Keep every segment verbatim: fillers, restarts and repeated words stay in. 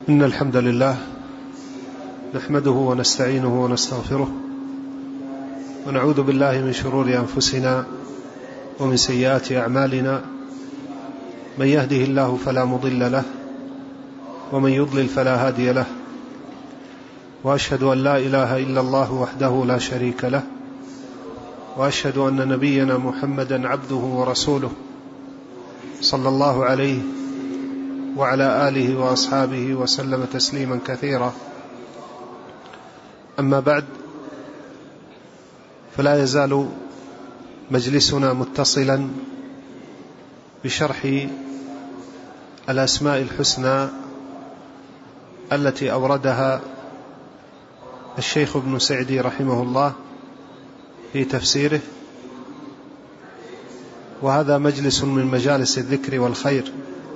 إن الحمد لله نحمده ونستعينه ونستغفره ونعوذ بالله من شرور أنفسنا ومن سيئات أعمالنا. من يهده الله فلا مضل له ومن يضلل فلا هادي له، وأشهد أن لا إله إلا الله وحده لا شريك له، وأشهد أن نبينا محمدا عبده ورسوله صلى الله عليه وعلى آله وأصحابه وسلم تسليما كثيرا. أما بعد، فلا يزال مجلسنا متصلا بشرح الأسماء الحسنى التي أوردها الشيخ ابن سعدي رحمه الله في تفسيره، وهذا مجلس من مجالس الذكر والخير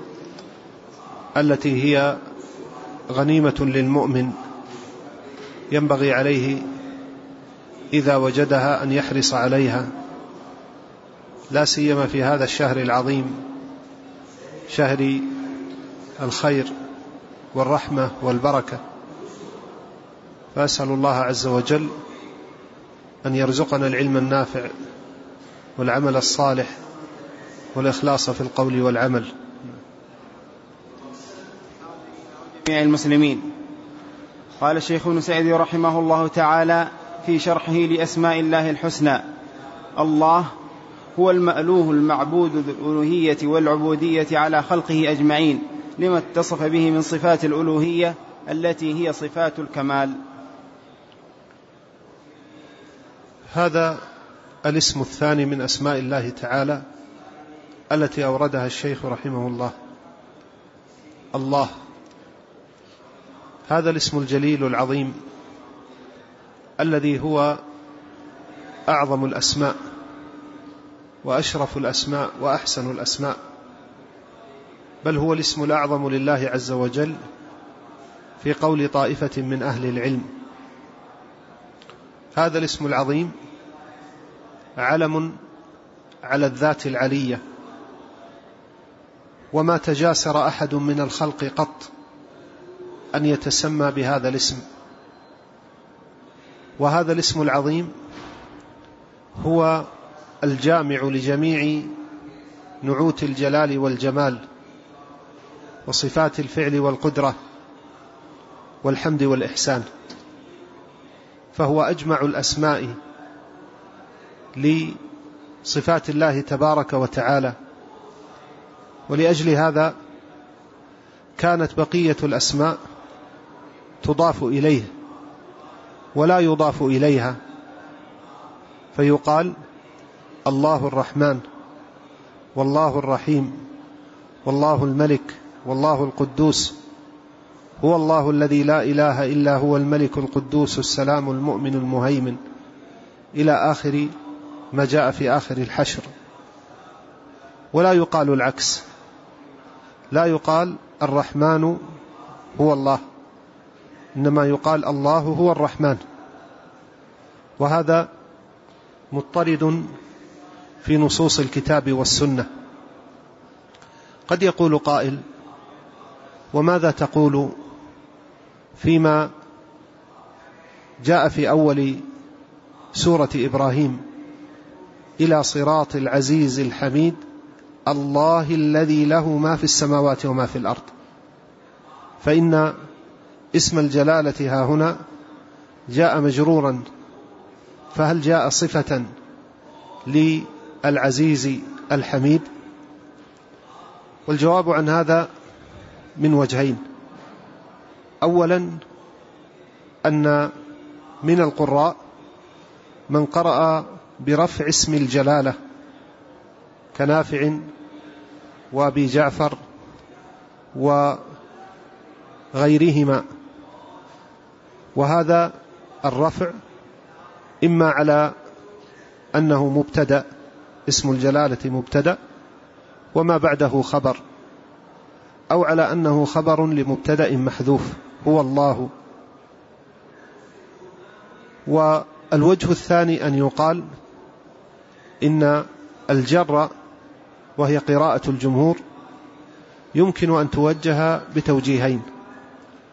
التي هي غنيمة للمؤمن، ينبغي عليه إذا وجدها أن يحرص عليها، لا سيما في هذا الشهر العظيم، شهر الخير والرحمة والبركة. فأسأل الله عز وجل أن يرزقنا العلم النافع والعمل الصالح والإخلاص في القول والعمل. المسلمين. قال الشيخ ابن سعدي رحمه الله تعالى في شرحه لأسماء الله الحسنى: الله هو المألوه المعبود ذو الألوهية والعبودية على خلقه أجمعين، لما اتصف به من صفات الألوهية التي هي صفات الكمال. هذا الاسم الثاني من أسماء الله تعالى التي أوردها الشيخ رحمه الله، الله. هذا الاسم الجليل العظيم الذي هو أعظم الأسماء وأشرف الأسماء وأحسن الأسماء، بل هو الاسم الأعظم لله عز وجل في قول طائفة من أهل العلم. هذا الاسم العظيم علم على الذات العلية، وما تجاسر أحد من الخلق قط أن يتسمى بهذا الاسم. وهذا الاسم العظيم هو الجامع لجميع نعوت الجلال والجمال وصفات الفعل والقدرة والحمد والإحسان، فهو أجمع الأسماء لصفات الله تبارك وتعالى. ولأجل هذا كانت بقية الأسماء تضاف إليه ولا يضاف إليها، فيقال الله الرحمن والله الرحيم والله الملك والله القدوس، هو الله الذي لا إله إلا هو الملك القدوس السلام المؤمن المهيمن، إلى آخر ما جاء في آخر الحشر. ولا يقال العكس، لا يقال الرحمن هو الله، إنما يقال الله هو الرحمن. وهذا مضطرد في نصوص الكتاب والسنة. قد يقول قائل: وماذا تقول فيما جاء في أول سورة إبراهيم إلى صراط العزيز الحميد الله الذي له ما في السماوات وما في الأرض؟ فإن اسم الجلالة ها هنا جاء مجرورا، فهل جاء صفة للعزيز الحميد؟ والجواب عن هذا من وجهين. أولا، أن من القراء من قرأ برفع اسم الجلالة كنافع وأبي جعفر وغيرهما، وهذا الرفع إما على أنه مبتدأ، اسم الجلالة مبتدأ وما بعده خبر، أو على أنه خبر لمبتدأ محذوف هو الله. والوجه الثاني أن يقال إن الجر، وهي قراءة الجمهور، يمكن أن توجه بتوجيهين.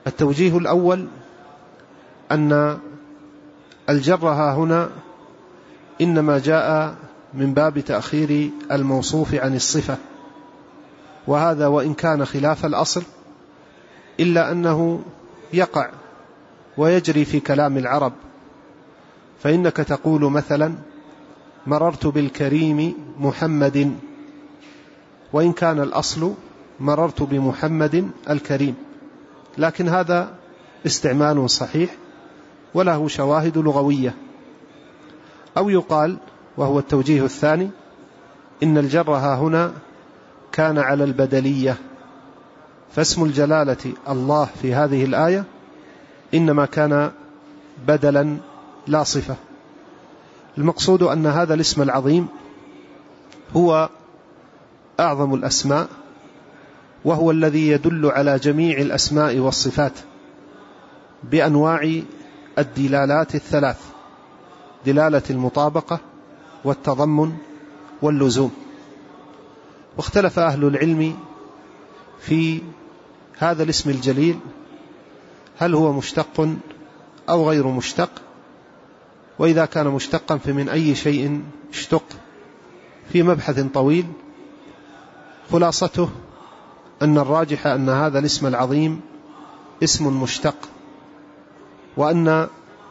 التوجيه الأول أن الجر ها هنا إنما جاء من باب تأخير الموصوف عن الصفة، وهذا وإن كان خلاف الأصل إلا أنه يقع ويجري في كلام العرب. فإنك تقول مثلا مررت بالكريم محمد، وإن كان الأصل مررت بمحمد الكريم، لكن هذا استعمال صحيح وله شواهد لغوية. أو يقال، وهو التوجيه الثاني، إن الجر ها هنا كان على البدلية، فاسم الجلالة الله في هذه الآية إنما كان بدلا لا صفة. المقصود أن هذا الاسم العظيم هو أعظم الأسماء، وهو الذي يدل على جميع الأسماء والصفات بأنواع الدلالات الثلاث: دلالة المطابقة والتضمن واللزوم. واختلف أهل العلم في هذا الاسم الجليل، هل هو مشتق أو غير مشتق، وإذا كان مشتقا فمن أي شيء اشتق، في مبحث طويل. خلاصته أن الراجح أن هذا الاسم العظيم اسم مشتق، وأن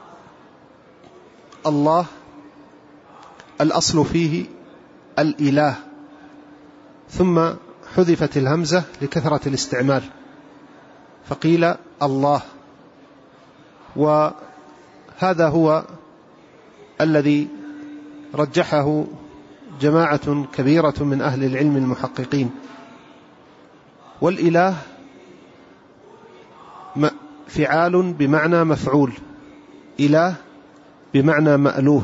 الله الأصل فيه الإله، ثم حذفت الهمزة لكثرة الاستعمال فقيل الله. وهذا هو الذي رجحه جماعة كبيرة من أهل العلم المحققين. والإله فعال بمعنى مفعول، إله بمعنى مألوه،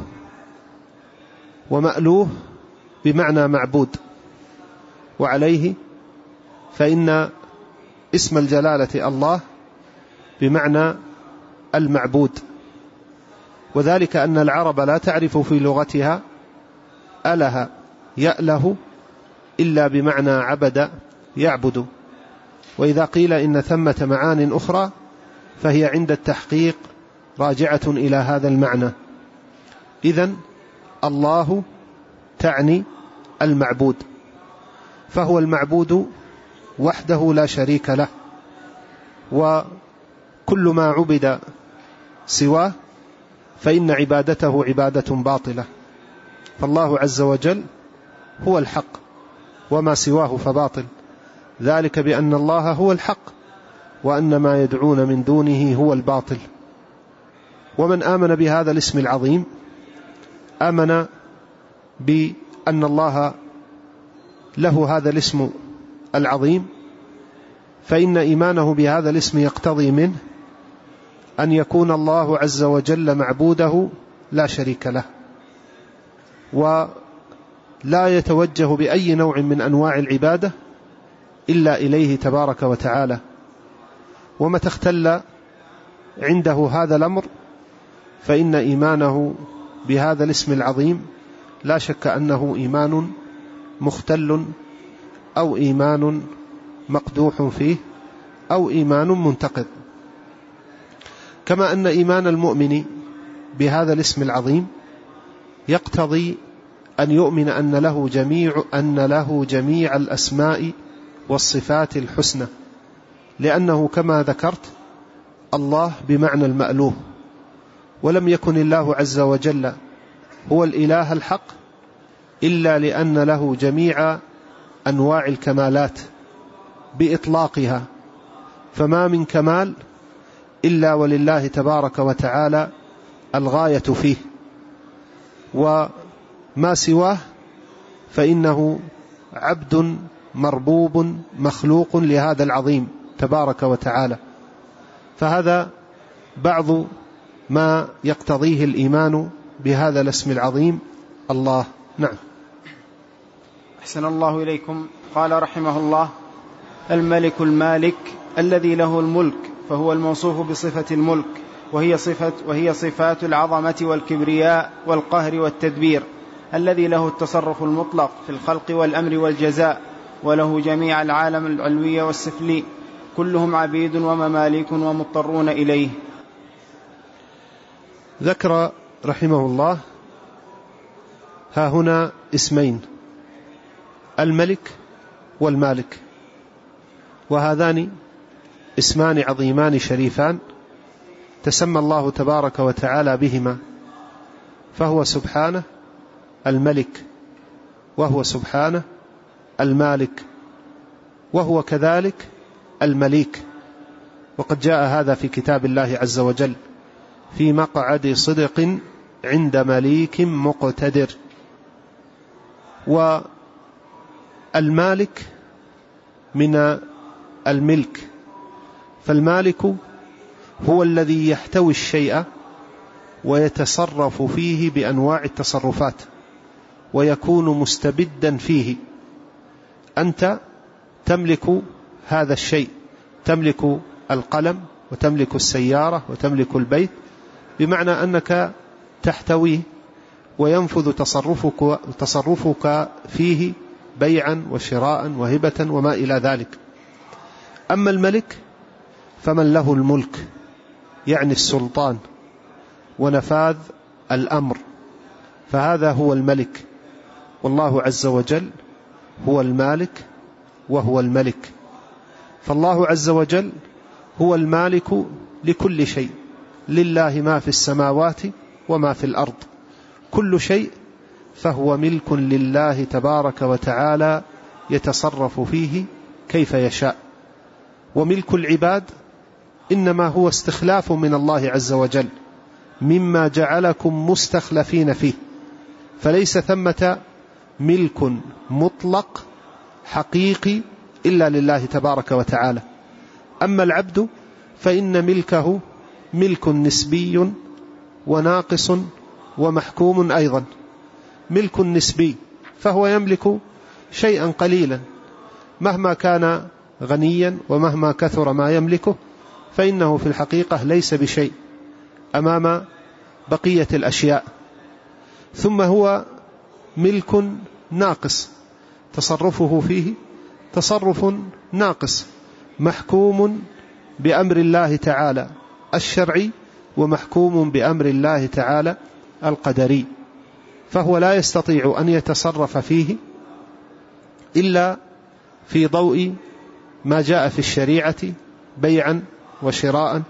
ومألوه بمعنى معبود. وعليه فإن اسم الجلالة الله بمعنى المعبود، وذلك أن العرب لا تعرف في لغتها أله يأله إلا بمعنى عبد يعبد. وإذا قيل إن ثمة معان أخرى فهي عند التحقيق راجعة إلى هذا المعنى. إذن الله تعني المعبود، فهو المعبود وحده لا شريك له، وكل ما عبد سواه فإن عبادته عبادة باطلة. فالله عز وجل هو الحق، وما سواه فباطل، ذلك بأن الله هو الحق وأن ما يدعون من دونه هو الباطل. ومن آمن بهذا الاسم العظيم آمن بأن الله له هذا الاسم العظيم، فإن إيمانه بهذا الاسم يقتضي منه أن يكون الله عز وجل معبوده لا شريك له، ولا يتوجه بأي نوع من أنواع العبادة إلا إليه تبارك وتعالى. ومتى اختل عنده هذا الأمر فإن إيمانه بهذا الاسم العظيم لا شك أنه إيمان مختل، أو إيمان مقدوح فيه، أو إيمان منتقض. كما أن إيمان المؤمن بهذا الاسم العظيم يقتضي أن يؤمن أن له جميع أن له جميع الأسماء والصفات الحسنى، لأنه كما ذكرت الله بمعنى المألوه، ولم يكن الله عز وجل هو الإله الحق إلا لأن له جميع أنواع الكمالات بإطلاقها، فما من كمال إلا ولله تبارك وتعالى الغاية فيه، وما سواه فإنه عبد مربوب مخلوق لهذا العظيم تبارك وتعالى. فهذا بعض ما يقتضيه الإيمان بهذا الاسم العظيم الله. نعم. أحسن الله إليكم. قال رحمه الله: الملك المالك الذي له الملك، فهو الموصوف بصفة الملك، وهي صفة وهي صفات العظمة والكبرياء والقهر والتدبير، الذي له التصرف المطلق في الخلق والأمر والجزاء، وله جميع العالم العلوي والسفلي، كلهم عبيد ومماليك ومضطرون إليه. ذكر رحمه الله ها هنا اسمين: الملك والمالك، وهذان اسمان عظيمان شريفان تسمى الله تبارك وتعالى بهما، فهو سبحانه الملك، وهو سبحانه المالك، وهو كذلك المليك. وقد جاء هذا في كتاب الله عز وجل: في مقعد صدق عند مليك مقتدر. والمالك من الملك، فالمالك هو الذي يحتوي الشيء ويتصرف فيه بأنواع التصرفات ويكون مستبدا فيه. أنت تملك هذا الشيء، تملك القلم وتملك السيارة وتملك البيت، بمعنى أنك تحتويه وينفذ تصرفك, تصرفك فيه بيعا وشراء وهبة وما إلى ذلك. أما الملك فمن له الملك، يعني السلطان ونفاذ الأمر، فهذا هو الملك. والله عز وجل هو المالك وهو الملك. فالله عز وجل هو المالك لكل شيء، لله ما في السماوات وما في الأرض، كل شيء فهو ملك لله تبارك وتعالى يتصرف فيه كيف يشاء. وملك العباد إنما هو استخلاف من الله عز وجل مما جعلكم مستخلفين فيه، فليس ثمة ملك مطلق حقيقي إلا لله تبارك وتعالى. أما العبد فإن ملكه ملك نسبي وناقص ومحكوم أيضا. ملك نسبي فهو يملك شيئا قليلا، مهما كان غنيا ومهما كثر ما يملكه فإنه في الحقيقة ليس بشيء أمام بقية الأشياء. ثم هو ملك ناقص، تصرفه فيه تصرف ناقص، محكوم بأمر الله تعالى الشرعي ومحكوم بأمر الله تعالى القدري، فهو لا يستطيع أن يتصرف فيه إلا في ضوء ما جاء في الشريعة بيعا وشراء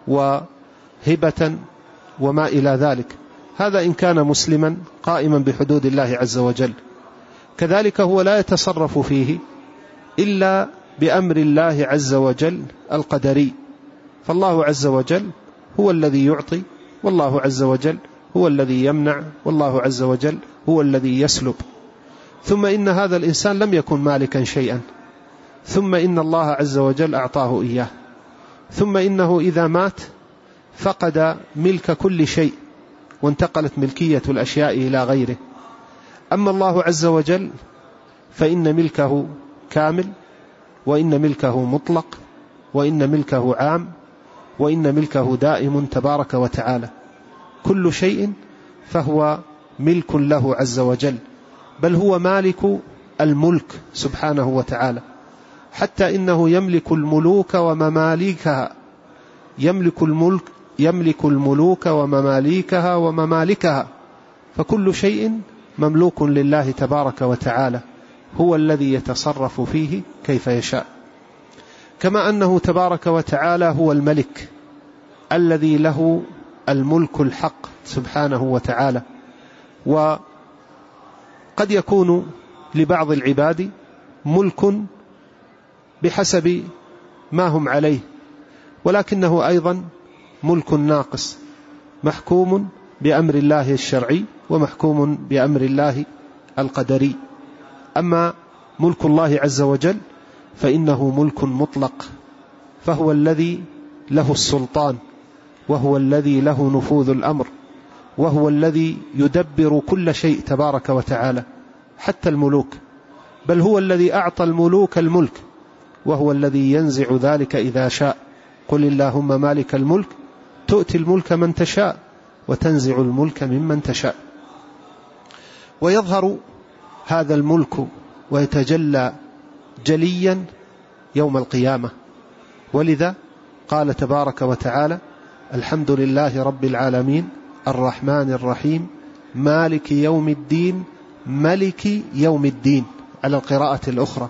وهبة وما إلى ذلك. هذا إن كان مسلما قائما بحدود الله عز وجل. كذلك هو لا يتصرف فيه إلا بأمر الله عز وجل القدري، فالله عز وجل هو الذي يعطي، والله عز وجل هو الذي يمنع، والله عز وجل هو الذي يسلب. ثم إن هذا الإنسان لم يكن مالكا شيئا، ثم إن الله عز وجل أعطاه إياه، ثم إنه إذا مات فقد ملك كل شيء وانتقلت ملكية الأشياء إلى غيره. أما الله عز وجل فإن ملكه كامل، وإن ملكه مطلق، وإن ملكه عام، وإن ملكه دائم تبارك وتعالى. كل شيء فهو ملك له عز وجل، بل هو مالك الملك سبحانه وتعالى، حتى إنه يملك الملوك ومماليكها، يملك الملك يملك الملوك ومماليكها وممالكها، فكل شيء مملوك لله تبارك وتعالى، هو الذي يتصرف فيه كيف يشاء. كما أنه تبارك وتعالى هو الملك الذي له الملك الحق سبحانه وتعالى. وقد يكون لبعض العباد ملك بحسب ما هم عليه، ولكنه أيضا ملك ناقص، محكوم بأمر الله الشرعي ومحكوم بأمر الله القدري. أما ملك الله عز وجل فإنه ملك مطلق، فهو الذي له السلطان، وهو الذي له نفوذ الأمر، وهو الذي يدبر كل شيء تبارك وتعالى، حتى الملوك، بل هو الذي أعطى الملوك الملك، وهو الذي ينزع ذلك إذا شاء. قل اللهم مالك الملك تؤتي الملك من تشاء وتنزع الملك ممن تشاء. ويظهر هذا الملك ويتجلى جليا يوم القيامة، ولذا قال تبارك وتعالى: الحمد لله رب العالمين الرحمن الرحيم مالك يوم الدين ملك يوم الدين على القراءة الأخرى.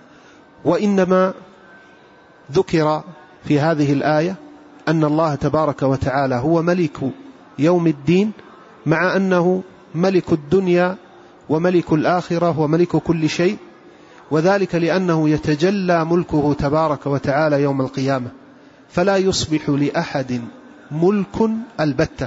وإنما ذكر في هذه الآية أن الله تبارك وتعالى هو ملك يوم الدين، مع أنه ملك الدنيا وملك الآخرة وملك كل شيء، وذلك لأنه يتجلى ملكه تبارك وتعالى يوم القيامة، فلا يصبح لأحد ملك البتة.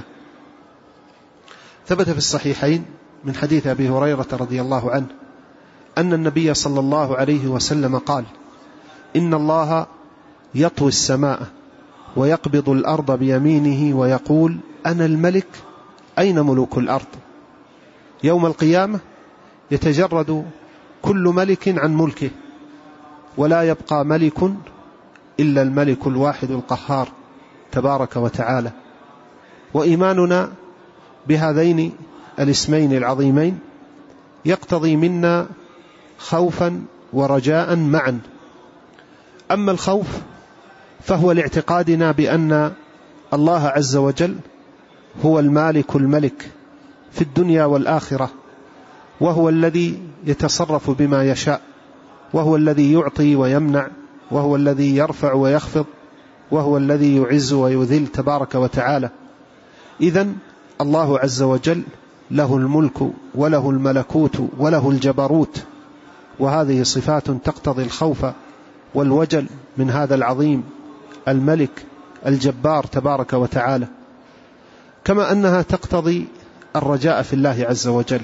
ثبت في الصحيحين من حديث أبي هريرة رضي الله عنه أن النبي صلى الله عليه وسلم قال: إن الله يطوي السماء ويقبض الأرض بيمينه ويقول: أنا الملك أين ملوك الأرض؟ يوم القيامة يتجرد كل ملك عن ملكه، ولا يبقى ملك إلا الملك الواحد القهار تبارك وتعالى. وإيماننا بهذين الاسمين العظيمين يقتضي منا خوفا ورجاء معا. أما الخوف فهو لاعتقادنا بأن الله عز وجل هو المالك الملك في الدنيا والآخرة، وهو الذي يتصرف بما يشاء، وهو الذي يعطي ويمنع، وهو الذي يرفع ويخفض، وهو الذي يعز ويذل تبارك وتعالى. إذن الله عز وجل له الملك وله الملكوت وله الجبروت، وهذه صفات تقتضي الخوف والوجل من هذا العظيم الملك الجبار تبارك وتعالى، كما أنها تقتضي الرجاء في الله عز وجل،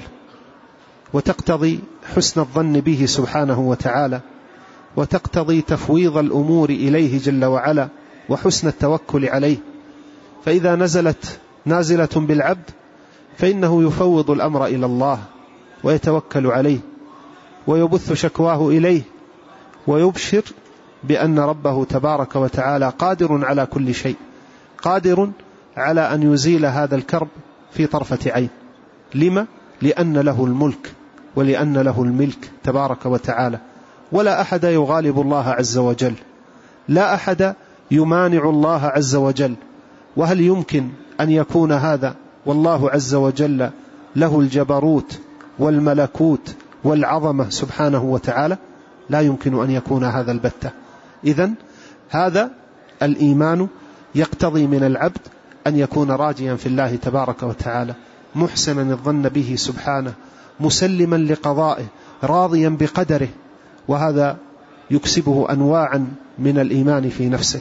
وتقتضي حسن الظن به سبحانه وتعالى، وتقتضي تفويض الأمور إليه جل وعلا وحسن التوكل عليه. فإذا نزلت نازلة بالعبد فإنه يفوض الأمر إلى الله ويتوكل عليه ويبث شكواه إليه، ويبشر بأن ربه تبارك وتعالى قادر على كل شيء، قادر على أن يزيل هذا الكرب في طرفة عين. لما؟ لأن له الملك ولأن له الملك تبارك وتعالى، ولا أحد يغالب الله عز وجل، لا أحد يمانع الله عز وجل. وهل يمكن أن يكون هذا والله عز وجل له الجبروت والملكوت والعظمة سبحانه وتعالى؟ لا يمكن أن يكون هذا البتة. إذن هذا الإيمان يقتضي من العبد أن يكون راجيا في الله تبارك وتعالى، محسنا الظن به سبحانه، مسلما لقضائه، راضيا بقدره، وهذا يكسبه أنواعا من الإيمان في نفسه.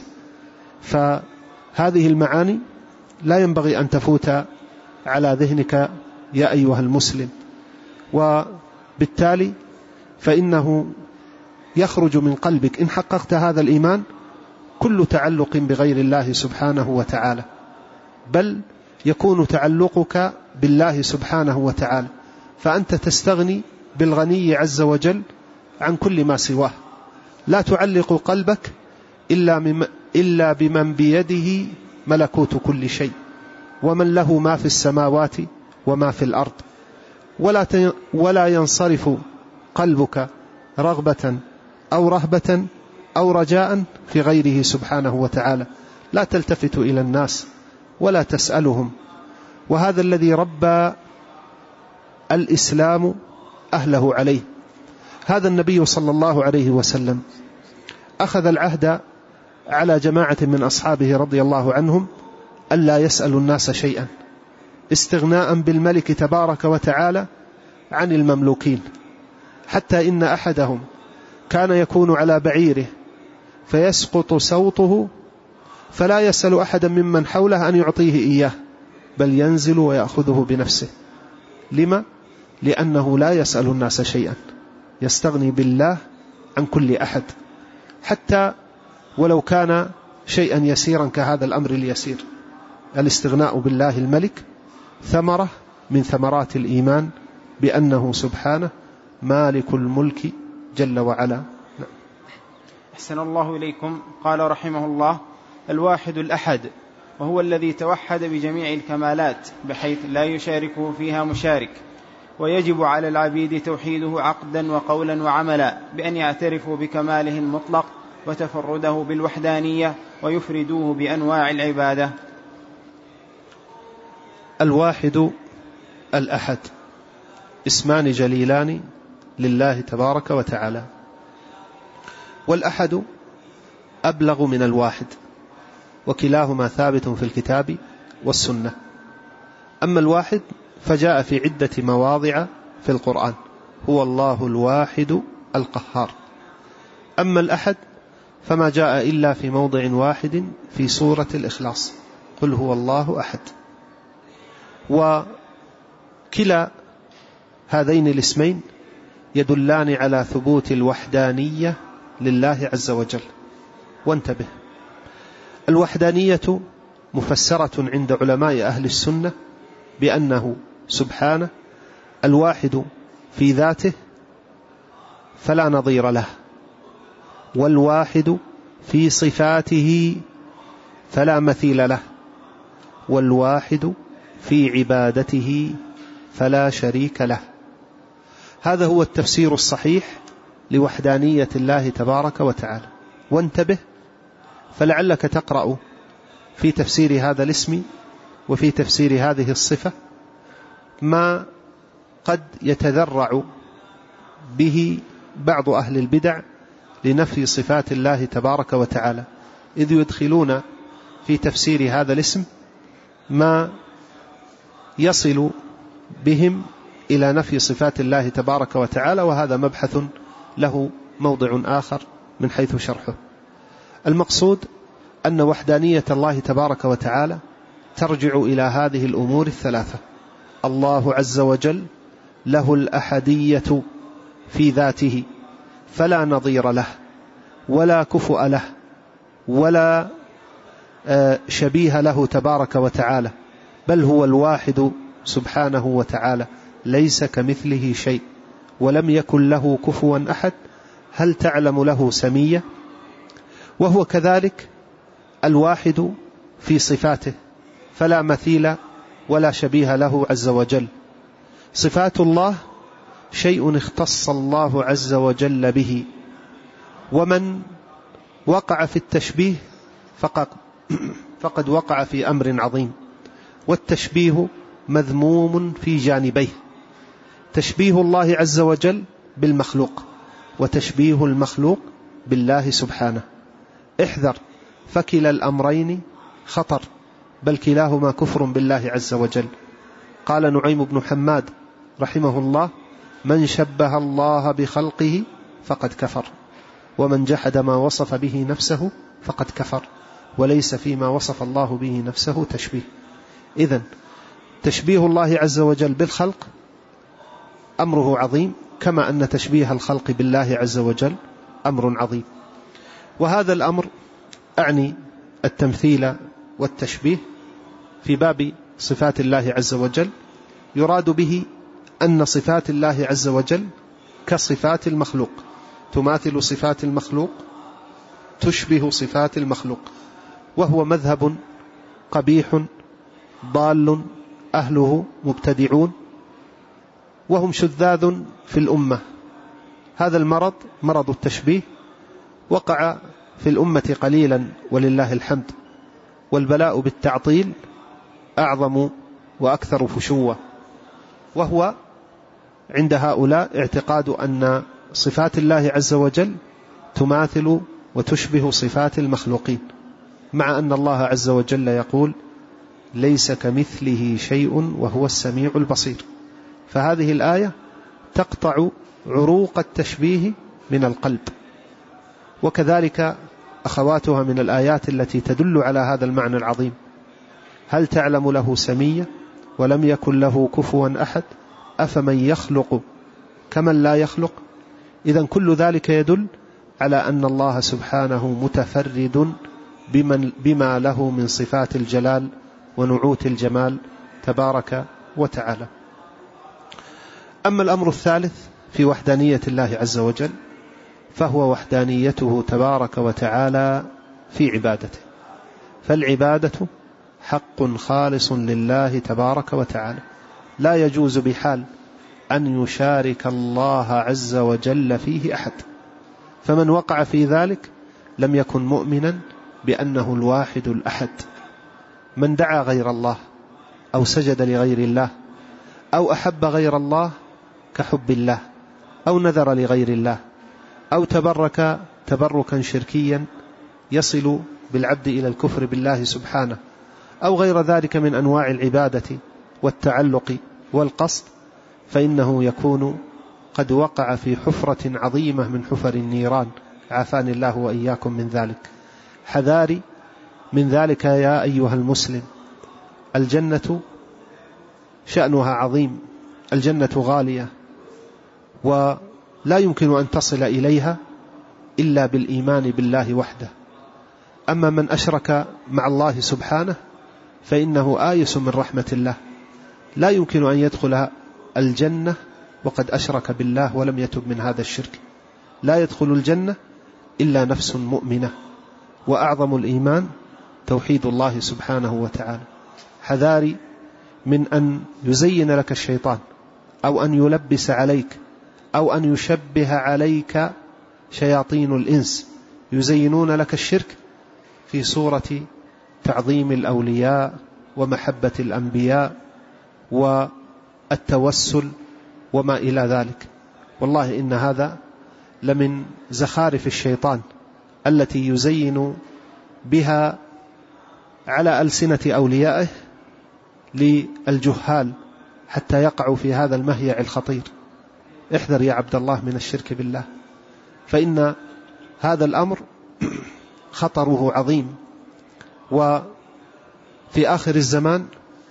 فهذه المعاني لا ينبغي أن تفوت على ذهنك يا أيها المسلم، وبالتالي فإنه يخرج من قلبك إن حققت هذا الإيمان كل تعلق بغير الله سبحانه وتعالى، بل يكون تعلقك بالله سبحانه وتعالى، فأنت تستغني بالغني عز وجل عن كل ما سواه، لا تعلق قلبك إلا, إلا بمن بيده ملكوت كل شيء، ومن له ما في السماوات وما في الأرض، ولا ولا ينصرف قلبك رغبة أو رهبة أو رجاء في غيره سبحانه وتعالى، لا تلتفت إلى الناس ولا تسألهم. وهذا الذي ربى الإسلام أهله عليه. هذا النبي صلى الله عليه وسلم أخذ العهد على جماعة من أصحابه رضي الله عنهم ألا يسألوا الناس شيئا، استغناء بالملك تبارك وتعالى عن المملوكين، حتى إن أحدهم كان يكون على بعيره فيسقط صوته فلا يسأل أحدا ممن حوله أن يعطيه إياه، بل ينزل ويأخذه بنفسه. لما؟ لأنه لا يسأل الناس شيئا، يستغني بالله عن كل أحد، حتى ولو كان شيئا يسيرا كهذا الأمر اليسير. الاستغناء بالله الملك ثمرة من ثمرات الإيمان بأنه سبحانه مالك الملك جل وعلا. أحسن الله إليكم. قال رحمه الله: الواحد الأحد، وهو الذي توحد بجميع الكمالات بحيث لا يشاركه فيها مشارك، ويجب على العبيد توحيده عقدا وقولا وعملا، بأن يعترفوا بكماله المطلق وتفرده بالوحدانية ويفردوه بأنواع العبادة. الواحد الأحد اسمان جليلان لله تبارك وتعالى، والأحد أبلغ من الواحد، وكلاهما ثابت في الكتاب والسنة. أما الواحد فجاء في عدة مواضع في القرآن، هو الله الواحد القهار. أما الأحد فما جاء إلا في موضع واحد في سورة الإخلاص، قل هو الله أحد. وكلا هذين الاسمين يدلان على ثبوت الوحدانية لله عز وجل. وانتبه، الوحدانية مفسرة عند علماء أهل السنة بأنه سبحانه الواحد في ذاته فلا نظير له، والواحد في صفاته فلا مثيل له، والواحد في عبادته فلا شريك له. هذا هو التفسير الصحيح لوحدانية الله تبارك وتعالى. وانتبه، فلعلك تقرأ في تفسير هذا الاسم وفي تفسير هذه الصفة ما قد يتذرع به بعض أهل البدع لنفي صفات الله تبارك وتعالى، إذ يدخلون في تفسير هذا الاسم ما يصل بهم إلى نفي صفات الله تبارك وتعالى، وهذا مبحث له موضع آخر من حيث شرحه. المقصود أن وحدانية الله تبارك وتعالى ترجع إلى هذه الأمور الثلاثة: الله عز وجل له الأحدية في ذاته فلا نظير له ولا كفؤ له ولا شبيه له تبارك وتعالى، بل هو الواحد سبحانه وتعالى ليس كمثله شيء ولم يكن له كفوا أحد، هل تعلم له سمية؟ وهو كذلك الواحد في صفاته فلا مثيل ولا شبيه له عز وجل. صفات الله شيء اختص الله عز وجل به، ومن وقع في التشبيه فقد, فقد وقع في أمر عظيم. والتشبيه مذموم في جانبيه: تشبيه الله عز وجل بالمخلوق، وتشبيه المخلوق بالله سبحانه. احذر، فكلا الأمرين خطر، بل كلاهما كفر بالله عز وجل. قال نعيم بن حماد رحمه الله: من شبه الله بخلقه فقد كفر، ومن جحد ما وصف به نفسه فقد كفر، وليس فيما وصف الله به نفسه تشبيه. إذن تشبيه الله عز وجل بالخلق أمره عظيم، كما أن تشبيه الخلق بالله عز وجل أمر عظيم. وهذا الأمر أعني التمثيل والتشبيه في باب صفات الله عز وجل، يراد به أن صفات الله عز وجل كصفات المخلوق، تماثل صفات المخلوق، تشبه صفات المخلوق، وهو مذهب قبيح ضال أهله مبتدعون، وهم شذاذ في الأمة. هذا المرض، مرض التشبيه، وقع في الأمة قليلا ولله الحمد، والبلاء بالتعطيل أعظم وأكثر فشوة. وهو عند هؤلاء اعتقاد أن صفات الله عز وجل تماثل وتشبه صفات المخلوقين، مع أن الله عز وجل يقول: ليس كمثله شيء وهو السميع البصير. فهذه الآية تقطع عروق التشبيه من القلب، وكذلك أخواتها من الآيات التي تدل على هذا المعنى العظيم: هل تعلم له سمية ولم يكن له كفوا أحد أفمن يخلق كمن لا يخلق. إذن كل ذلك يدل على أن الله سبحانه متفرد بمن بما له من صفات الجلال ونعوت الجمال تبارك وتعالى. أما الأمر الثالث في وحدانية الله عز وجل فهو وحدانيته تبارك وتعالى في عبادته. فالعبادة حق خالص لله تبارك وتعالى، لا يجوز بحال أن يشارك الله عز وجل فيه أحد، فمن وقع في ذلك لم يكن مؤمنا بأنه الواحد الأحد. من دعا غير الله أو سجد لغير الله أو أحب غير الله كحب الله أو نذر لغير الله أو تبرك تبركا شركيا يصل بالعبد إلى الكفر بالله سبحانه أو غير ذلك من أنواع العبادة والتعلق والقصد، فإنه يكون قد وقع في حفرة عظيمة من حفر النيران، عافاني الله وإياكم من ذلك. حذاري من ذلك يا أيها المسلم. الجنة شأنها عظيم، الجنة غالية، ولا يمكن أن تصل إليها إلا بالإيمان بالله وحده. أما من أشرك مع الله سبحانه فإنه آيس من رحمة الله، لا يمكن أن يدخل الجنة وقد أشرك بالله ولم يتب من هذا الشرك. لا يدخل الجنة إلا نفس مؤمنة، وأعظم الإيمان توحيد الله سبحانه وتعالى. حذاري من أن يزين لك الشيطان أو أن يلبس عليك أو أن يشبه عليك شياطين الإنس يزينون لك الشرك في صورة تعظيم الأولياء ومحبة الأنبياء والتوسل وما إلى ذلك. والله إن هذا لمن زخارف الشيطان التي يزين بها على ألسنة أوليائه للجهال حتى يقعوا في هذا المهيع الخطير. احذر يا عبد الله من الشرك بالله، فإن هذا الأمر خطره عظيم. وفي آخر الزمان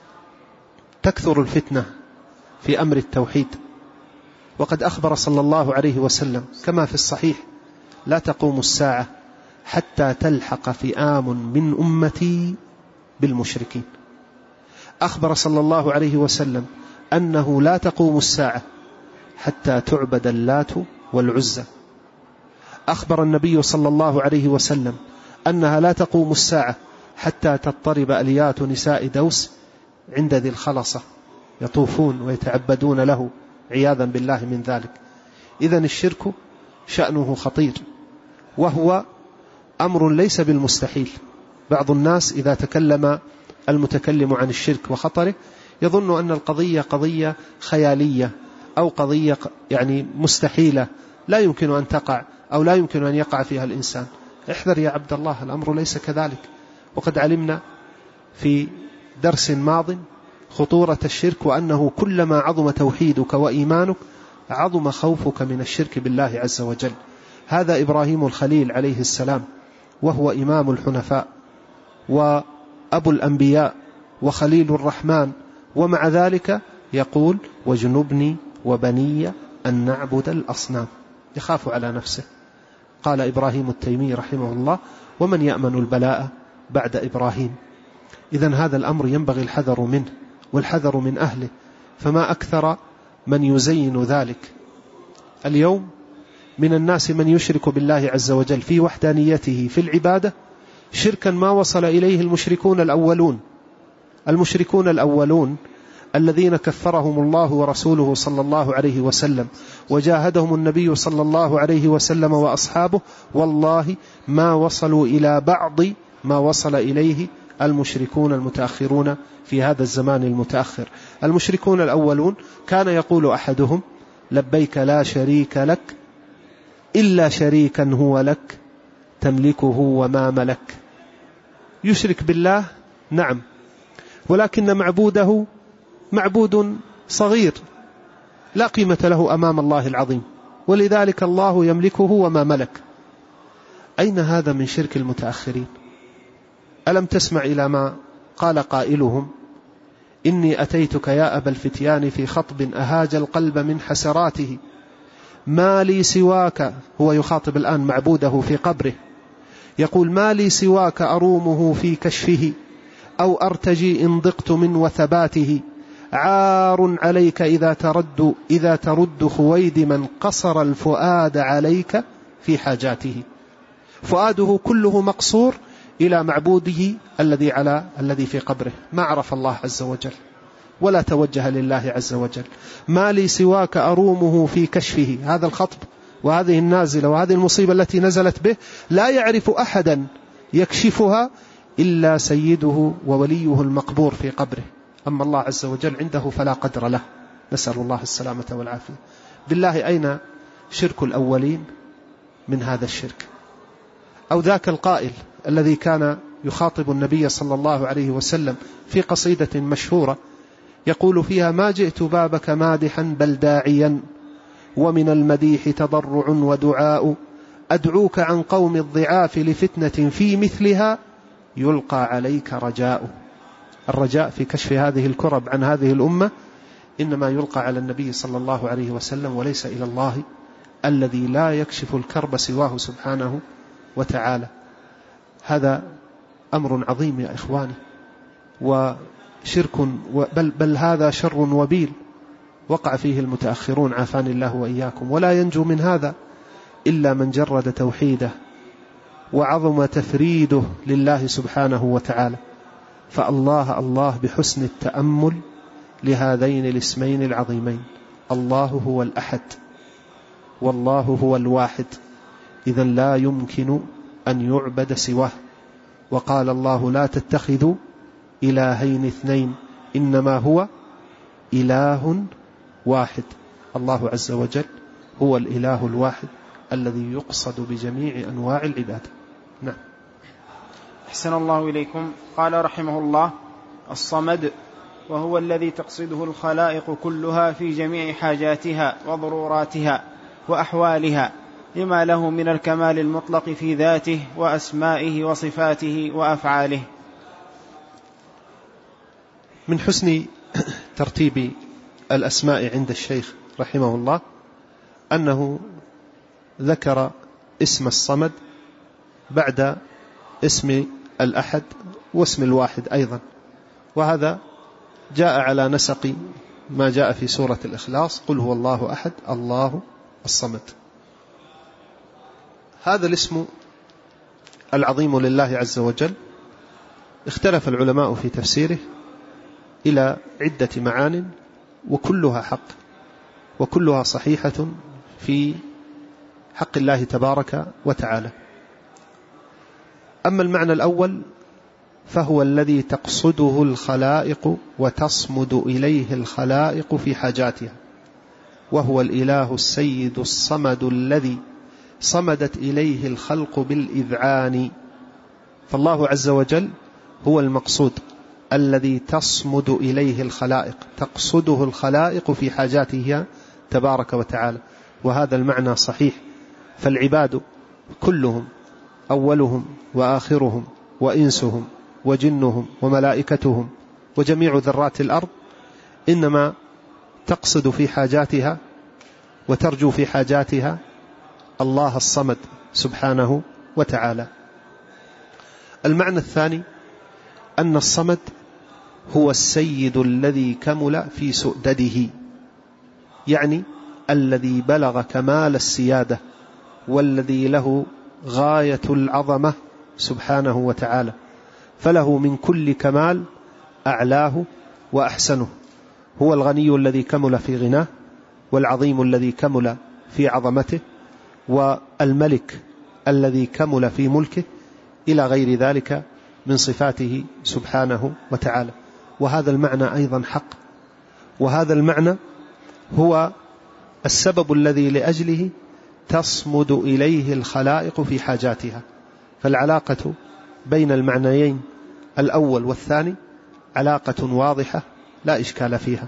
تكثر الفتنة في أمر التوحيد، وقد أخبر صلى الله عليه وسلم كما في الصحيح: لا تقوم الساعة حتى تلحق فئام من أمتي بالمشركين. أخبر صلى الله عليه وسلم أنه لا تقوم الساعة حتى تعبد اللات والعزى. أخبر النبي صلى الله عليه وسلم أنها لا تقوم الساعة حتى تضطرب أليات نساء دوس عند ذي الخلصة يطوفون ويتعبدون له عياذا بالله من ذلك. إذن الشرك شأنه خطير، وهو أمر ليس بالمستحيل. بعض الناس إذا تكلم المتكلم عن الشرك وخطره يظن أن القضية قضية خيالية أو قضية يعني مستحيلة لا يمكن أن تقع أو لا يمكن أن يقع فيها الإنسان. احذر يا عبد الله، الأمر ليس كذلك. وقد علمنا في درس ماض خطورة الشرك، وأنه كلما عظم توحيدك وإيمانك عظم خوفك من الشرك بالله عز وجل. هذا إبراهيم الخليل عليه السلام، وهو إمام الحنفاء وأبو الأنبياء وخليل الرحمن، ومع ذلك يقول: واجنبني وبني أن نعبد الأصنام. يخاف على نفسه. قال إبراهيم التيمي رحمه الله: ومن يأمن البلاء بعد إبراهيم. إذن هذا الأمر ينبغي الحذر منه والحذر من أهله، فما أكثر من يزين ذلك. اليوم من الناس من يشرك بالله عز وجل في وحدانيته في العبادة شركا ما وصل إليه المشركون الأولون. المشركون الأولون الذين كفرهم الله ورسوله صلى الله عليه وسلم وجاهدهم النبي صلى الله عليه وسلم وأصحابه، والله ما وصلوا إلى بعض ما وصل إليه المشركون المتأخرون في هذا الزمان المتأخر. المشركون الأولون كان يقول أحدهم: لبيك لا شريك لك إلا شريكا هو لك تملكه وما ملك. يشرك بالله نعم، ولكن معبوده معبود صغير لا قيمة له أمام الله العظيم، ولذلك الله يملكه وما ملك. أين هذا من شرك المتأخرين؟ ألم تسمع إلى ما قال قائلهم: إني أتيتك يا أبا الفتيان في خطب أهاج القلب من حسراته، ما لي سواك. هو يخاطب الآن معبوده في قبره، يقول: ما لي سواك أرومه في كشفه أو أرتجي إن ضقت من وثباته، عار عليك إذا ترد, إذا ترد خويد من قصر الفؤاد عليك في حاجاته. فؤاده كله مقصور إلى معبوده الذي على الذي في قبره، ما عرف الله عز وجل ولا توجه لله عز وجل. ما لي سواك أرومه في كشفه. هذا الخطب وهذه النازلة وهذه المصيبة التي نزلت به لا يعرف أحدا يكشفها إلا سيده ووليه المقبور في قبره. أما الله عز وجل عنده فلا قدر له، نسأل الله السلامة والعافية. بالله أين شرك الأولين من هذا الشرك؟ أو ذاك القائل الذي كان يخاطب النبي صلى الله عليه وسلم في قصيدة مشهورة يقول فيها: ما جئت بابك مادحا بل داعيا، ومن المديح تضرع ودعاء، أدعوك عن قوم الضعاف لفتنة في مثلها يلقى عليك رجاء. الرجاء في كشف هذه الكرب عن هذه الأمة إنما يلقى على النبي صلى الله عليه وسلم، وليس إلى الله الذي لا يكشف الكرب سواه سبحانه وتعالى. هذا أمر عظيم يا إخواني، وشرك بل, بل هذا شر وبيل وقع فيه المتأخرون عافاني الله وإياكم، ولا ينجو من هذا إلا من جرد توحيده وعظم تفريده لله سبحانه وتعالى. فالله الله بحسن التأمل لهذين الاسمين العظيمين، الله هو الأحد والله هو الواحد، إذا لا يمكن أن يعبد سواه. وقال الله: لا تتخذوا إلهين اثنين إنما هو إله واحد. الله عز وجل هو الإله الواحد الذي يقصد بجميع أنواع العبادة. نعم. أحسن الله إليكم. قال رحمه الله: الصمد وهو الذي تقصده الخلائق كلها في جميع حاجاتها وضروراتها وأحوالها، لما له من الكمال المطلق في ذاته وأسمائه وصفاته وأفعاله. من حسن ترتيب الأسماء عند الشيخ رحمه الله أنه ذكر اسم الصمد بعد اسم الأحد واسم الواحد أيضا، وهذا جاء على نسق ما جاء في سورة الإخلاص: قل هو الله أحد الله الصمد. هذا الاسم العظيم لله عز وجل اختلف العلماء في تفسيره إلى عدة معان، وكلها حق وكلها صحيحة في حق الله تبارك وتعالى. أما المعنى الأول فهو الذي تقصده الخلائق وتصمد إليه الخلائق في حاجاتها، وهو الإله السيد الصمد الذي صمدت إليه الخلق بالإذعان. فالله عز وجل هو المقصود الذي تصمد إليه الخلائق، تقصده الخلائق في حاجاتها تبارك وتعالى، وهذا المعنى صحيح. فالعباد كلهم أولهم وآخرهم وإنسهم وجنهم وملائكتهم وجميع ذرات الأرض إنما تقصد في حاجاتها وترجو في حاجاتها الله الصمد سبحانه وتعالى. المعنى الثاني أن الصمد هو السيد الذي كمل في سؤدده، يعني الذي بلغ كمال السيادة والذي له غاية العظمة سبحانه وتعالى، فله من كل كمال أعلاه وأحسنه. هو الغني الذي كمل في غناه، والعظيم الذي كمل في عظمته، والملك الذي كمل في ملكه، إلى غير ذلك من صفاته سبحانه وتعالى. وهذا المعنى أيضا حق، وهذا المعنى هو السبب الذي لأجله تصمد إليه الخلائق في حاجاتها. فالعلاقة بين المعنيين الأول والثاني علاقة واضحة لا إشكال فيها.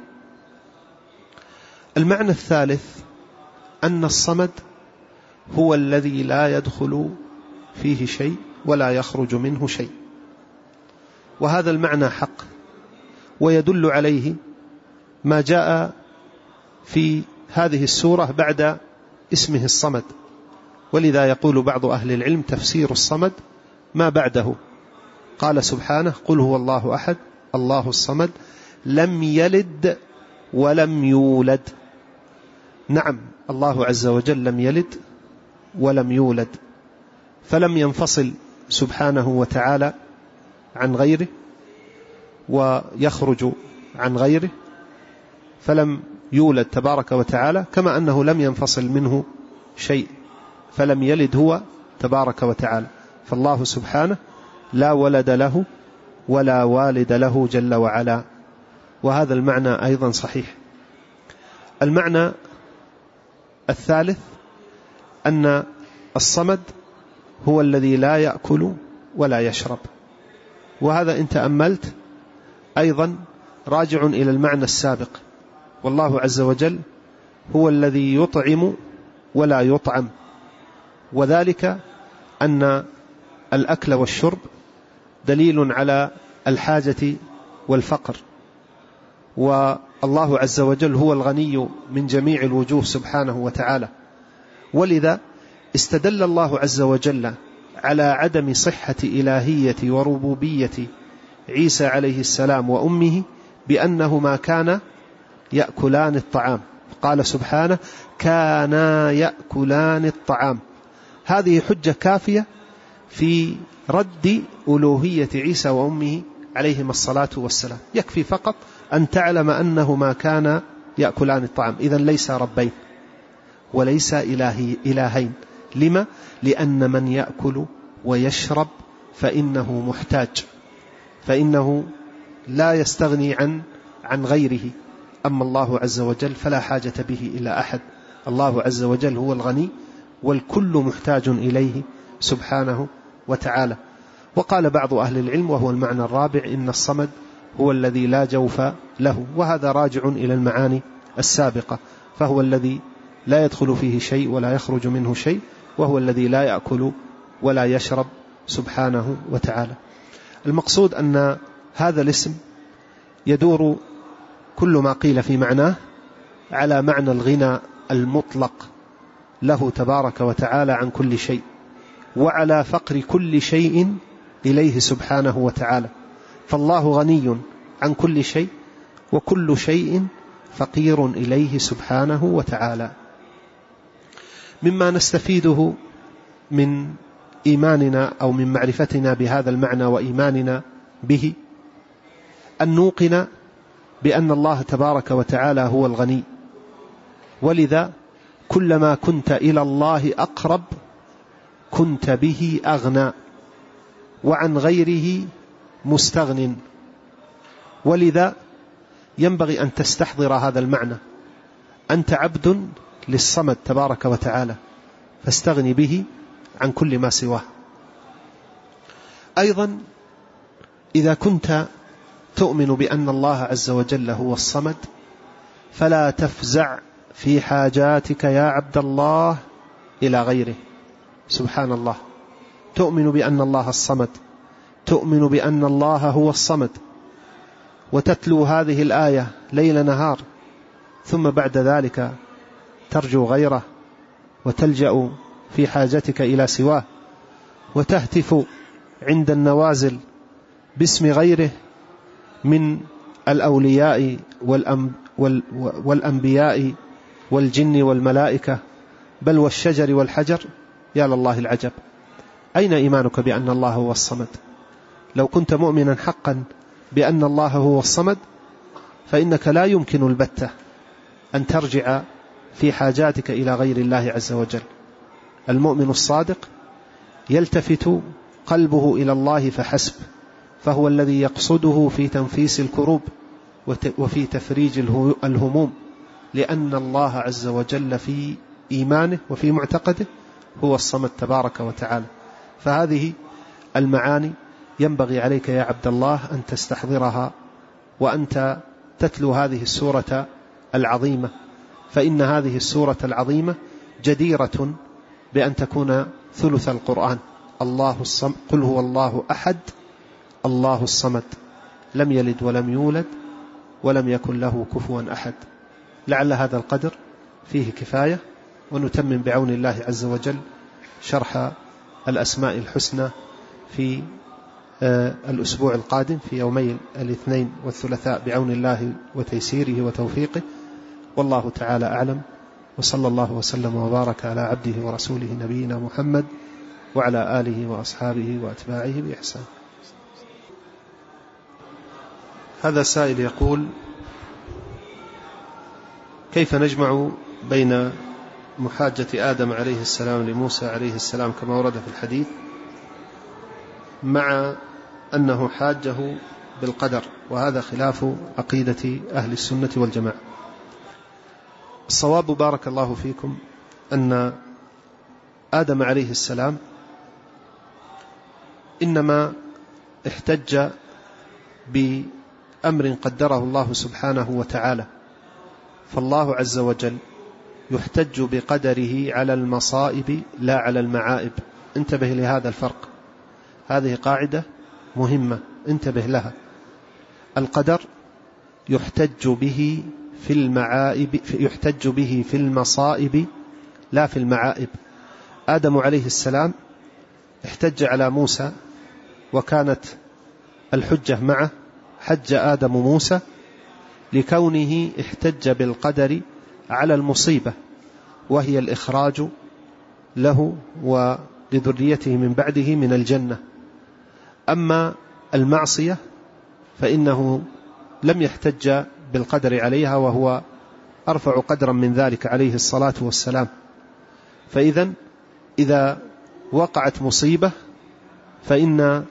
المعنى الثالث أن الصمد هو الذي لا يدخل فيه شيء ولا يخرج منه شيء، وهذا المعنى حق، ويدل عليه ما جاء في هذه السورة بعد اسمه الصمد. ولذا يقول بعض أهل العلم تفسير الصمد ما بعده. قال سبحانه: قل هو الله أحد الله الصمد لم يلد ولم يولد. نعم، الله عز وجل لم يلد ولم يولد، فلم ينفصل سبحانه وتعالى عن غيره ويخرج عن غيره، فلم يولد تبارك وتعالى، كما أنه لم ينفصل منه شيء، فلم يلد هو تبارك وتعالى. فالله سبحانه لا ولد له ولا والد له جل وعلا، وهذا المعنى أيضا صحيح. المعنى الثالث أن الصمد هو الذي لا يأكل ولا يشرب، وهذا إن تأملت أيضا راجع إلى المعنى السابق، والله عز وجل هو الذي يطعم ولا يطعم، وذلك أن الأكل والشرب دليل على الحاجة والفقر، والله عز وجل هو الغني من جميع الوجوه سبحانه وتعالى. ولذا استدل الله عز وجل على عدم صحة إلهية وربوبية عيسى عليه السلام وأمه بأنهما كانا يأكلان الطعام، قال سبحانه كانا يأكلان الطعام. هذه حجة كافية في رد ألوهية عيسى وأمه عليهما الصلاة والسلام، يكفي فقط أن تعلم أنهما كانا يأكلان الطعام، إذن ليس ربين وليس إلهي إلهين. لما؟ لأن من يأكل ويشرب فإنه محتاج، فإنه لا يستغني عن عن غيره، أما الله عز وجل فلا حاجة به إلى أحد. الله عز وجل هو الغني والكل محتاج إليه سبحانه وتعالى. وقال بعض أهل العلم وهو المعنى الرابع إن الصمد هو الذي لا جوف له، وهذا راجع إلى المعاني السابقة، فهو الذي لا يدخل فيه شيء ولا يخرج منه شيء، وهو الذي لا يأكل ولا يشرب سبحانه وتعالى. المقصود أن هذا الاسم يدور كل ما قيل في معناه على معنى الغنى المطلق له تبارك وتعالى عن كل شيء، وعلى فقر كل شيء إليه سبحانه وتعالى. فالله غني عن كل شيء وكل شيء فقير إليه سبحانه وتعالى. مما نستفيده من إيماننا أو من معرفتنا بهذا المعنى وإيماننا به أن نوقن بأن الله تبارك وتعالى هو الغني، ولذا كلما كنت إلى الله أقرب كنت به أغنى وعن غيره مستغن. ولذا ينبغي أن تستحضر هذا المعنى، أنت عبد للصمد تبارك وتعالى فاستغني به عن كل ما سواه. أيضا إذا كنت تؤمن بأن الله عز وجل هو الصمد فلا تفزع في حاجاتك يا عبد الله إلى غيره. سبحان الله، تؤمن بأن الله الصمد، تؤمن بأن الله هو الصمد، وتتلو هذه الآية ليل نهار، ثم بعد ذلك ترجو غيره وتلجأ في حاجتك إلى سواه، وتهتف عند النوازل باسم غيره من الأولياء والأنبياء والجن والملائكة بل والشجر والحجر. يا لله العجب، أين إيمانك بأن الله هو الصمد؟ لو كنت مؤمنا حقا بأن الله هو الصمد فإنك لا يمكن البتة أن ترجع في حاجاتك إلى غير الله عز وجل. المؤمن الصادق يلتفت قلبه إلى الله فحسب، فهو الذي يقصده في تنفيس الكروب وفي تفريج الهموم، لأن الله عز وجل في إيمانه وفي معتقده هو الصمد تبارك وتعالى. فهذه المعاني ينبغي عليك يا عبد الله أن تستحضرها وأنت تتلو هذه السورة العظيمة، فإن هذه السورة العظيمة جديرة بأن تكون ثلث القرآن. الله الصمد، قل هو الله أحد الله الصمد لم يلد ولم يولد ولم يكن له كفوا أحد. لعل هذا القدر فيه كفاية، ونتمم بعون الله عز وجل شرح الأسماء الحسنى في الأسبوع القادم في يومي الاثنين والثلاثاء بعون الله وتيسيره وتوفيقه. والله تعالى أعلم، وصلى الله وسلم وبارك على عبده ورسوله نبينا محمد وعلى آله وأصحابه وأتباعه بإحسان. هذا سائل يقول: كيف نجمع بين محاجة آدم عليه السلام لموسى عليه السلام كما ورد في الحديث، مع أنه حاجه بالقدر، وهذا خلاف عقيدة أهل السنة والجماعة. الصواب بارك الله فيكم أن آدم عليه السلام إنما احتج بأمر قدره الله سبحانه وتعالى، فالله عز وجل يحتج بقدره على المصائب لا على المعائب. انتبه لهذا الفرق، هذه قاعدة مهمة انتبه لها. القدر يحتج به في المعائب، يحتج به في المصائب لا في المعائب. آدم عليه السلام احتج على موسى وكانت الحجة معه، حج آدم موسى لكونه احتج بالقدر على المصيبة، وهي الإخراج له ولذريته من بعده من الجنة. أما المعصية فإنه لم يحتج بالقدر عليها، وهو أرفع قدرا من ذلك عليه الصلاة والسلام. فإذا إذا وقعت مصيبة فإن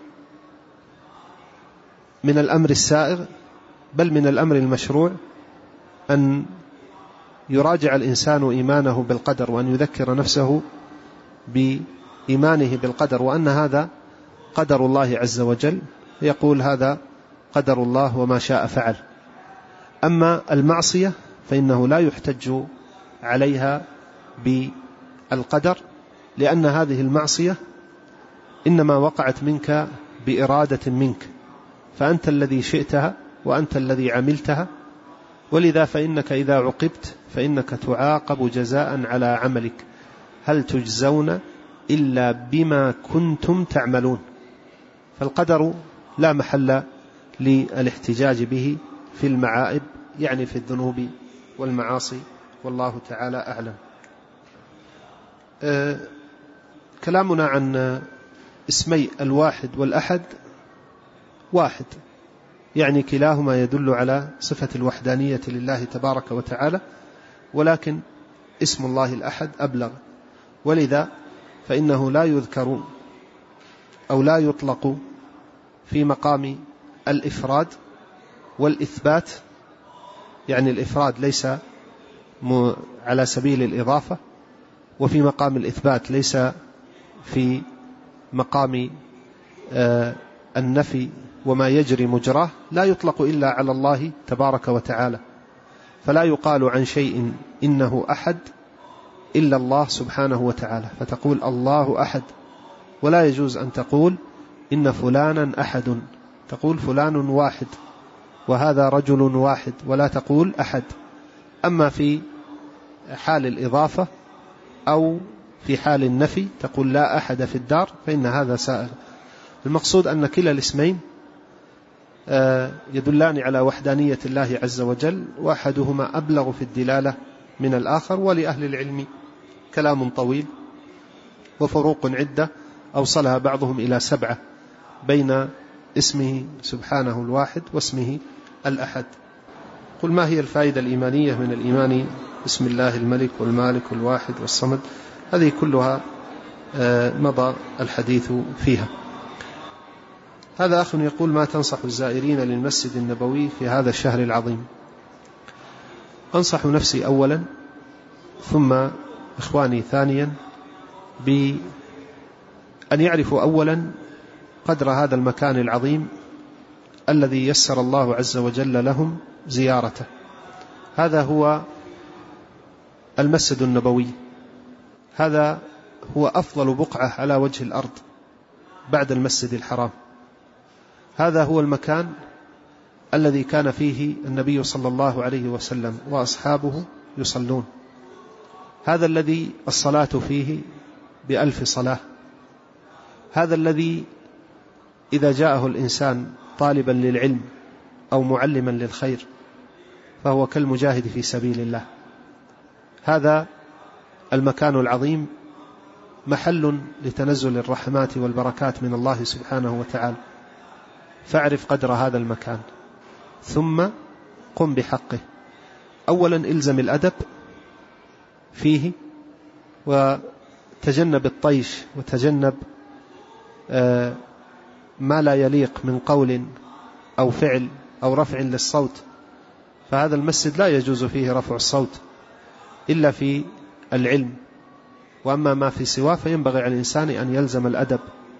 من الأمر السائغ بل من الأمر المشروع أن يراجع الإنسان إيمانه بالقدر، وأن يذكر نفسه بإيمانه بالقدر، وأن هذا قدر الله عز وجل، يقول هذا قدر الله وما شاء فعل. أما المعصية فإنه لا يحتج عليها بالقدر، لأن هذه المعصية إنما وقعت منك بإرادة منك، فأنت الذي شئتها وأنت الذي عملتها، ولذا فإنك إذا عوقبت فإنك تعاقب جزاء على عملك. هل تجزون إلا بما كنتم تعملون. فالقدر لا محل للاحتجاج به في المعائب، يعني في الذنوب والمعاصي، والله تعالى أعلم. أه كلامنا عن اسمي الواحد والأحد واحد، يعني كلاهما يدل على صفة الوحدانية لله تبارك وتعالى، ولكن اسم الله الأحد أبلغ، ولذا فإنه لا يذكر أو لا يطلق في مقام الإفراد والإثبات، يعني الإفراد ليس على سبيل الإضافة، وفي مقام الإثبات ليس في مقام آه النفي وما يجري مجراه، لا يطلق إلا على الله تبارك وتعالى. فلا يقال عن شيء إنه أحد إلا الله سبحانه وتعالى، فتقول الله أحد، ولا يجوز أن تقول إن فلانا أحد، تقول فلان واحد وهذا رجل واحد، ولا تقول أحد. أما في حال الإضافة أو في حال النفي تقول لا أحد في الدار، فإن هذا سائغ. المقصود أن كلا الاسمين يدلان على وحدانية الله عز وجل، وأحدهما أبلغ في الدلالة من الآخر. ولأهل العلم كلام طويل وفروق عدة أوصلها بعضهم إلى سبعة بين اسمه سبحانه الواحد واسمه الأحد. قل ما هي الفائدة الإيمانية من الإيمان باسم الله الملك والمالك والواحد والصمد؟ هذه كلها مضى الحديث فيها. هذا أخ يقول ما تنصح الزائرين للمسجد النبوي في هذا الشهر العظيم؟ أنصح نفسي أولا ثم إخواني ثانيا بأن يعرفوا أولا قدر هذا المكان العظيم الذي يسر الله عز وجل لهم زيارته. هذا هو المسجد النبوي، هذا هو أفضل بقعة على وجه الأرض بعد المسجد الحرام. هذا هو المكان الذي كان فيه النبي صلى الله عليه وسلم وأصحابه يصلون، هذا الذي الصلاة فيه بألف صلاة، هذا الذي إذا جاءه الإنسان طالبا للعلم أو معلما للخير فهو كالمجاهد في سبيل الله. هذا المكان العظيم محل لتنزل الرحمات والبركات من الله سبحانه وتعالى، فاعرف قدر هذا المكان ثم قم بحقه. أولا إلزم الأدب فيه وتجنب الطيش وتجنب ما لا يليق من قول أو فعل أو رفع للصوت، فهذا المسجد لا يجوز فيه رفع الصوت إلا في العلم، وأما ما في سواه فينبغي على الإنسان أن يلزم الأدب،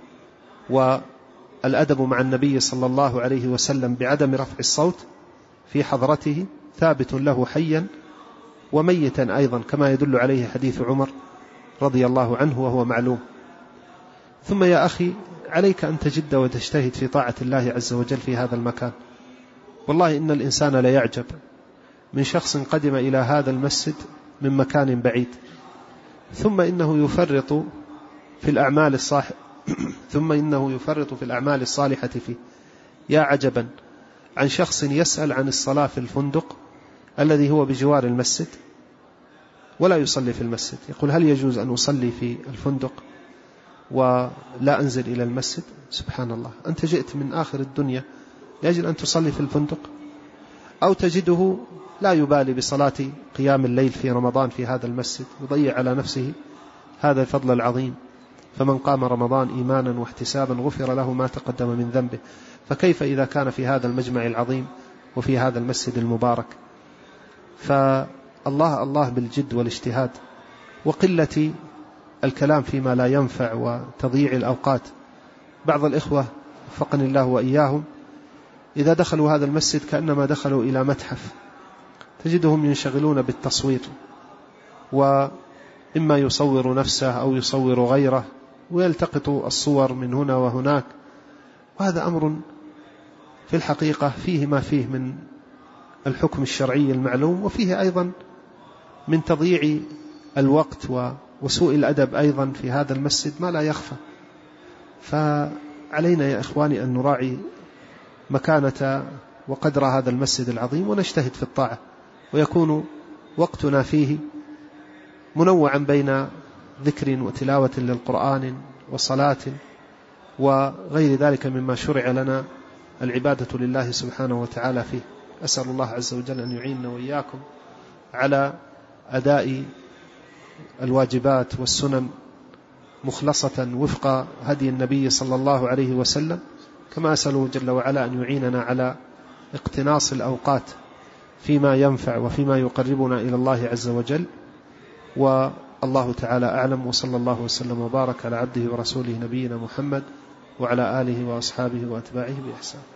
والأدب مع النبي صلى الله عليه وسلم بعدم رفع الصوت في حضرته ثابت له حيا وميتا أيضا، كما يدل عليه حديث عمر رضي الله عنه وهو معلوم. ثم يا أخي عليك أن تجد وتجتهد في طاعة الله عز وجل في هذا المكان. والله إن الإنسان لا يعجب من شخص قدم إلى هذا المسجد من مكان بعيد ثم إنه يفرط في الأعمال الصالحة ثم إنه يفرط في الأعمال الصالحة فيه. يا عجبا عن شخص يسأل عن الصلاة في الفندق الذي هو بجوار المسجد ولا يصلي في المسجد، يقول هل يجوز أن أصلي في الفندق ولا أنزل إلى المسجد؟ سبحان الله، أنت جئت من آخر الدنيا لأجل أن تصلي في الفندق؟ أو تجده لا يبالي بصلاة قيام الليل في رمضان في هذا المسجد، يضيع على نفسه هذا الفضل العظيم. فمن قام رمضان إيمانا واحتسابا غفر له ما تقدم من ذنبه، فكيف إذا كان في هذا المجمع العظيم وفي هذا المسجد المبارك؟ فالله الله بالجد والاجتهاد وقلة الكلام فيما لا ينفع وتضييع الأوقات. بعض الإخوة وفقني الله وإياهم إذا دخلوا هذا المسجد كأنما دخلوا إلى متحف، تجدهم ينشغلون بالتصوير، وإما يصور نفسه أو يصور غيره ويلتقط الصور من هنا وهناك، وهذا أمر في الحقيقة فيه ما فيه من الحكم الشرعي المعلوم، وفيه أيضا من تضييع الوقت وسوء الأدب أيضا في هذا المسجد ما لا يخفى. فعلينا يا إخواني أن نراعي مكانة وقدر هذا المسجد العظيم ونجتهد في الطاعة، ويكون وقتنا فيه منوعا بين ذكر وتلاوة للقرآن وصلاة وغير ذلك مما شرع لنا العبادة لله سبحانه وتعالى فيه. أسأل الله عز وجل أن يعيننا وإياكم على أداء الواجبات والسنن مخلصة وفق هدي النبي صلى الله عليه وسلم، كما أسأله جل وعلا أن يعيننا على اقتناص الأوقات فيما ينفع وفيما يقربنا إلى الله عز وجل. والله تعالى أعلم، وصلى الله وسلم وبارك على عبده ورسوله نبينا محمد وعلى آله وأصحابه وأتباعه بإحسان.